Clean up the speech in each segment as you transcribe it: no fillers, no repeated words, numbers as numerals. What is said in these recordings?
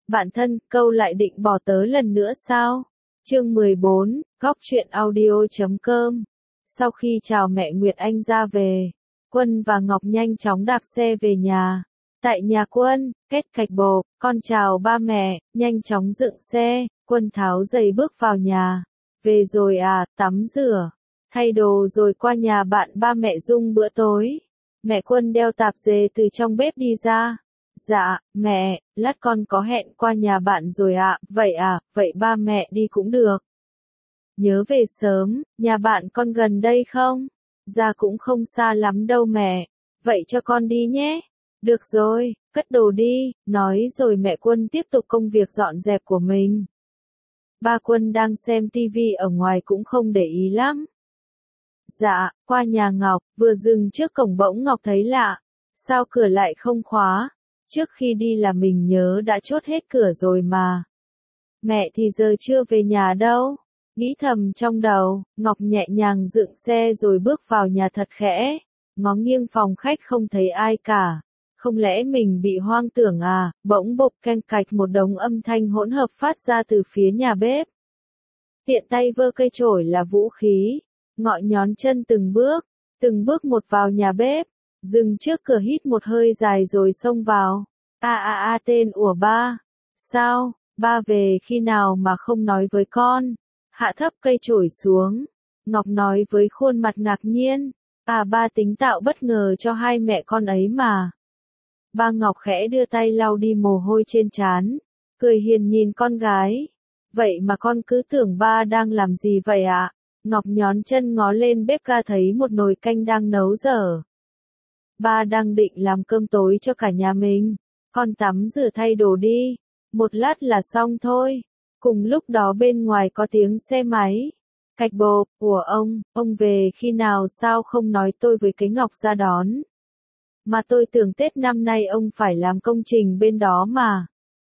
Bạn thân, câu lại định bỏ tớ lần nữa sao? Chương 14, góc truyện audio.com. Sau khi chào mẹ Nguyệt Anh ra về, Quân và Ngọc nhanh chóng đạp xe về nhà. Tại nhà Quân, kết cạch bồ, con chào ba mẹ, nhanh chóng dựng xe, Quân tháo giày bước vào nhà. Về rồi à, tắm rửa, thay đồ rồi qua nhà bạn ba mẹ Dung bữa tối. Mẹ Quân đeo tạp dề từ trong bếp đi ra. Dạ, mẹ, lát con có hẹn qua nhà bạn rồi ạ, vậy ba mẹ đi cũng được. Nhớ về sớm, nhà bạn con gần đây không? Dạ cũng không xa lắm đâu mẹ, vậy cho con đi nhé. Được rồi, cất đồ đi, nói rồi mẹ Quân tiếp tục công việc dọn dẹp của mình. Ba Quân đang xem tivi ở ngoài cũng không để ý lắm. Dạ, qua nhà Ngọc, vừa dừng trước cổng bỗng Ngọc thấy lạ. Sao cửa lại không khóa? Trước khi đi là mình nhớ đã chốt hết cửa rồi mà. Mẹ thì giờ chưa về nhà đâu. Nghĩ thầm trong đầu, Ngọc nhẹ nhàng dựng xe rồi bước vào nhà thật khẽ. Ngó nghiêng phòng khách không thấy ai cả. Không lẽ mình bị hoang tưởng à? Bỗng bộp keng cạch một đống âm thanh hỗn hợp phát ra từ phía nhà bếp. Tiện tay vơ cây chổi là vũ khí. Ngọ nhón chân từng bước một vào nhà bếp. Dừng trước cửa hít một hơi dài rồi xông vào. Tên của ba. Sao, ba về khi nào mà không nói với con? Hạ thấp cây chổi xuống. Ngọc nói với khuôn mặt ngạc nhiên. Ba tính tạo bất ngờ cho hai mẹ con ấy mà. Ba Ngọc khẽ đưa tay lau đi mồ hôi trên trán. Cười hiền nhìn con gái. Vậy mà con cứ tưởng ba đang làm gì vậy ạ? Ngọc nhón chân ngó lên bếp ga thấy một nồi canh đang nấu dở. Ba đang định làm cơm tối cho cả nhà mình. Con tắm rửa thay đồ đi. Một lát là xong thôi. Cùng lúc đó bên ngoài có tiếng xe máy. Cạch bồ, của ông về khi nào sao không nói tôi với cái Ngọc ra đón. Mà tôi tưởng Tết năm nay ông phải làm công trình bên đó mà.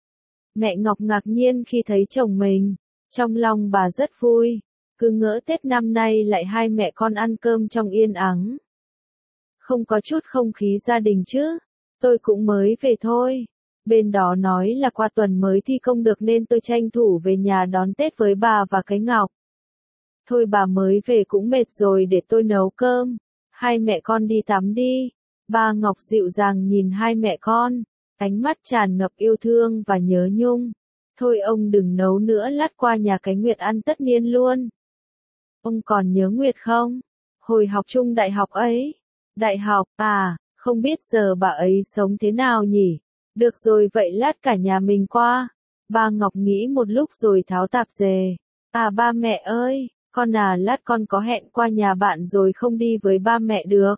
Mẹ Ngọc ngạc nhiên khi thấy chồng mình. Trong lòng bà rất vui. Cứ ngỡ Tết năm nay lại hai mẹ con ăn cơm trong yên ắng. Không có chút không khí gia đình chứ. Tôi cũng mới về thôi. Bên đó nói là qua tuần mới thi công được nên tôi tranh thủ về nhà đón Tết với bà và cái Ngọc. Thôi bà mới về cũng mệt rồi để tôi nấu cơm. Hai mẹ con đi tắm đi. Ba Ngọc dịu dàng nhìn hai mẹ con. Ánh mắt tràn ngập yêu thương và nhớ nhung. Thôi ông đừng nấu nữa, lát qua nhà cái Nguyệt ăn tất niên luôn. Ông còn nhớ Nguyệt không? Hồi học chung đại học ấy. Đại học, không biết giờ bà ấy sống thế nào nhỉ? Được rồi vậy lát cả nhà mình qua. Ba Ngọc nghĩ một lúc rồi tháo tạp dề. Ba mẹ ơi, con lát con có hẹn qua nhà bạn rồi không đi với ba mẹ được.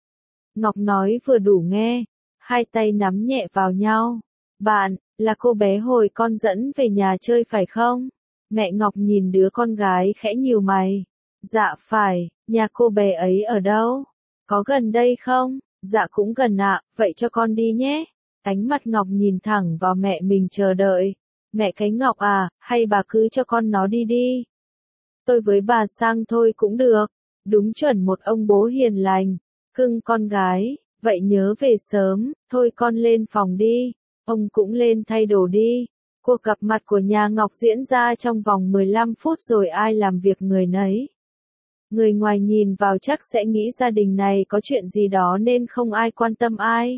Ngọc nói vừa đủ nghe, hai tay nắm nhẹ vào nhau. Bạn, là cô bé hồi con dẫn về nhà chơi phải không? Mẹ Ngọc nhìn đứa con gái khẽ nhíu mày. Dạ phải, nhà cô bé ấy ở đâu? Có gần đây không? Dạ cũng gần ạ, vậy cho con đi nhé. Ánh mắt Ngọc nhìn thẳng vào mẹ mình chờ đợi. Mẹ cái Ngọc hay bà cứ cho con nó đi đi. Tôi với bà sang thôi cũng được. Đúng chuẩn một ông bố hiền lành. Cưng con gái, vậy nhớ về sớm, thôi con lên phòng đi. Ông cũng lên thay đồ đi. Cuộc gặp mặt của nhà Ngọc diễn ra trong vòng 15 phút rồi ai làm việc người nấy. Người ngoài nhìn vào chắc sẽ nghĩ gia đình này có chuyện gì đó nên không ai quan tâm ai.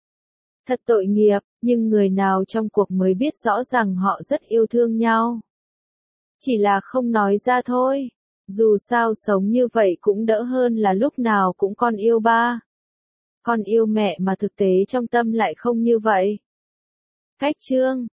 Thật tội nghiệp, nhưng người nào trong cuộc mới biết rõ rằng họ rất yêu thương nhau. Chỉ là không nói ra thôi. Dù sao sống như vậy cũng đỡ hơn là lúc nào cũng con yêu ba. Con yêu mẹ mà thực tế trong tâm lại không như vậy. Cách chương